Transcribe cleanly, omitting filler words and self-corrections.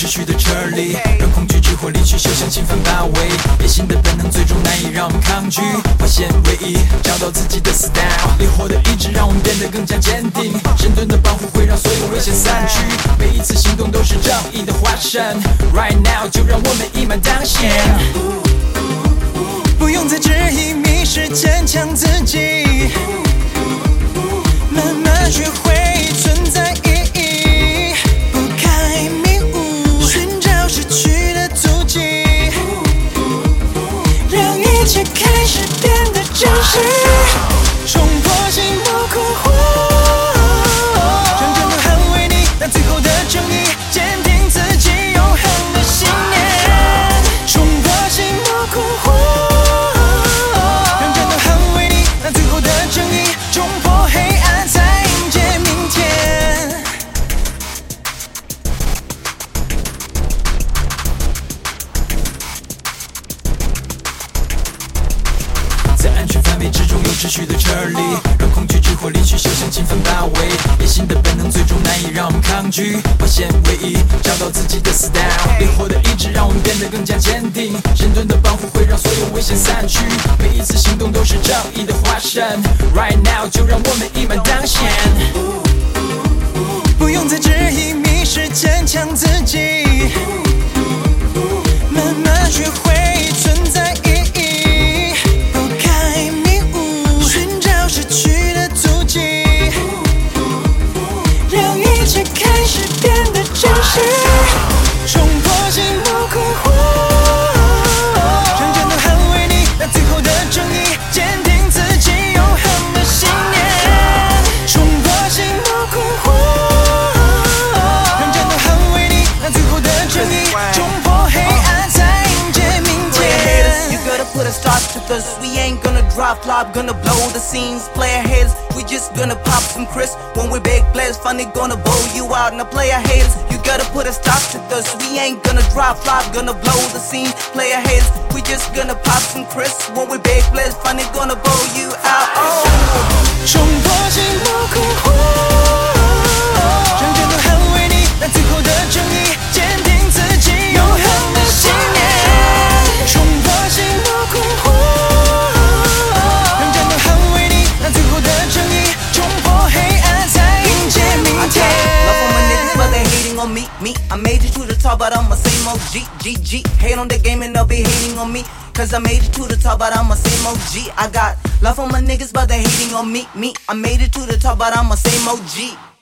秩序的撤离，让恐惧之火离去，休想侵犯包围。野性的本能最终难以让我们抗拒，化险为夷，找到自己的 style。烈火的意志让我们变得更加坚定，神盾的保护会让所有危险散去。每一次行动都是正义的化身。Right now， 就让我们一马当先。不用再质疑，迷失坚强自己，慢慢学会存在意义，拨开迷雾，寻找失去的足迹，让一切开始变得真实，冲破心魔困惑，认真地捍卫你那最后的正义，坚定自己永恒的信念，冲破心魔困惑，认真地捍卫你那最后的正义，冲破黑暗才迎接明天。在安全范围之中有秩序的撤离，让恐惧之火离去，休想侵犯包围。野性的本能最终难以让我们抗拒，化险为夷，找到自己的 style。烈火的意志让我们变得更加坚定，神盾的保护会让所有危险散去。每一次行动都是正义的化身。Right now， 就让我们一马当先。不用再质疑，迷失坚强自己，慢慢学会存在意义，拨开迷雾，寻找失去的足迹，让一切开始变得真实，冲破心魔困惑，认真地捍卫你那最后的正义，坚定自己永恒的信念，冲破心魔困惑，认真地捍卫你那最后的正义，冲破黑暗才迎接明天。 You gotta put a stop to this. We ain't gonna drop flop, gonna blow the scenes. Player haters, we just gonna pop some crisp. When we big players, funny gonna blow you out. Now player haters, you gotta put a stop to this. We ain't gonna drop flop, gonna blow the scenes. Player haters, we just gonna pop some crisp. When we big players, funny gonna blow you out. Oh. 冲破心魔困惑，认真地捍卫你那最后的正义，坚定自己永恒的信念，冲破心魔困惑，认真地捍卫你那最后的正义，冲破黑暗才迎接明天。 Love on my niggas, but they hating on me. I made it to the top, but I'm the same OG. Hate on the game and they'll be hating on me. Cause I made it to the top, but I'm the same OG. I got love on my niggas, but they hating on me. I made it to the top, but I'm the same OG.